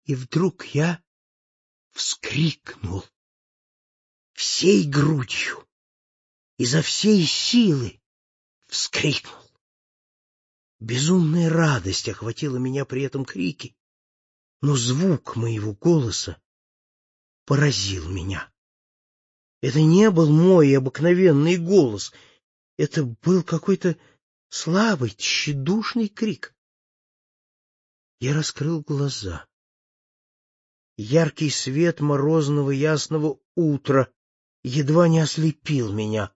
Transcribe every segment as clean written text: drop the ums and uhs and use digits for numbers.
И вдруг я вскрикнул всей грудью, изо всей силы вскрикнул. Безумная радость охватила меня при этом крике, но звук моего голоса поразил меня. Это не был мой обыкновенный голос, это был какой-то слабый, тщедушный крик. Я раскрыл глаза. Яркий свет морозного ясного утра едва не ослепил меня.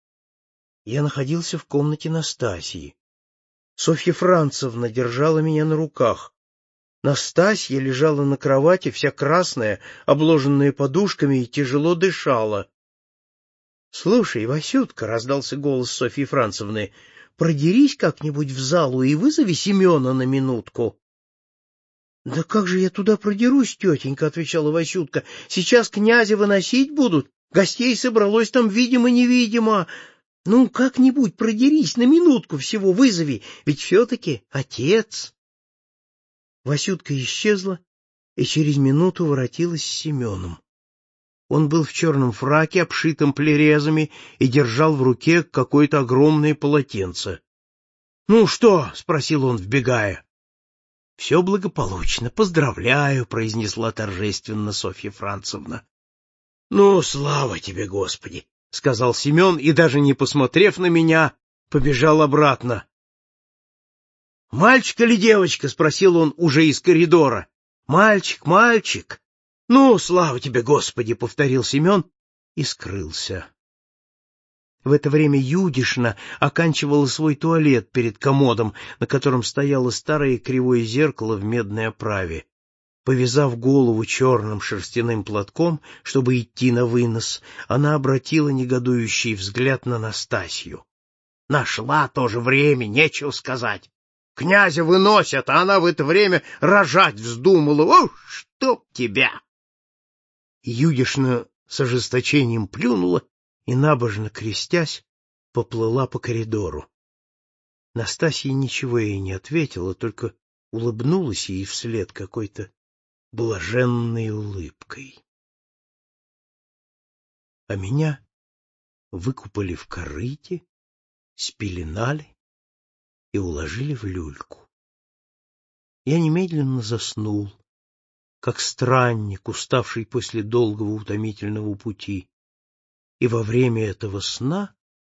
Я находился в комнате Настасьи. Софья Францевна держала меня на руках. Настасья лежала на кровати, вся красная, обложенная подушками, и тяжело дышала. — Слушай, Васютка, — раздался голос Софьи Францевны, — продерись как-нибудь в залу и вызови Семена на минутку. — Да как же я туда продерусь, тетенька, — отвечала Васютка. — Сейчас князя выносить будут, гостей собралось там видимо-невидимо. Ну, как-нибудь продерись, на минутку всего вызови, ведь все-таки отец. Васютка исчезла и через минуту воротилась с Семеном. Он был в черном фраке, обшитом плерезами, и держал в руке какое-то огромное полотенце. — Ну что? — спросил он, вбегая. — Все благополучно, поздравляю, — произнесла торжественно Софья Францевна. — Ну, слава тебе, Господи! — сказал Семен и, даже не посмотрев на меня, побежал обратно. — Мальчик или девочка? — спросил он уже из коридора. — Мальчик, мальчик. — Ну, слава тебе, Господи! — повторил Семен и скрылся. В это время Юдишна оканчивала свой туалет перед комодом, на котором стояло старое кривое зеркало в медной оправе. Повязав голову черным шерстяным платком, чтобы идти на вынос, она обратила негодующий взгляд на Настасью. — Нашла тоже время, нечего сказать. Князя выносят, а она в это время рожать вздумала. О, чтоб тебя! Юдишна с ожесточением плюнула и, набожно крестясь, поплыла по коридору. Настасья ничего ей не ответила, только улыбнулась ей вслед какой-то блаженной улыбкой. А меня выкупали в корыте, спеленали и уложили в люльку. Я немедленно заснул, как странник, уставший после долгого утомительного пути, и во время этого сна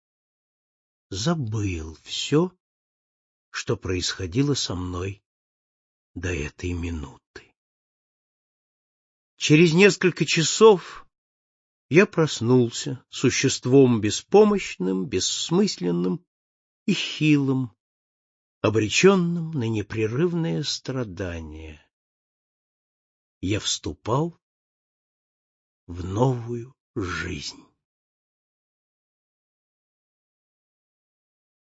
забыл все, что происходило со мной до этой минуты. Через несколько часов я проснулся существом беспомощным, бессмысленным и хилым, обреченным на непрерывное страдание. Я вступал в новую жизнь.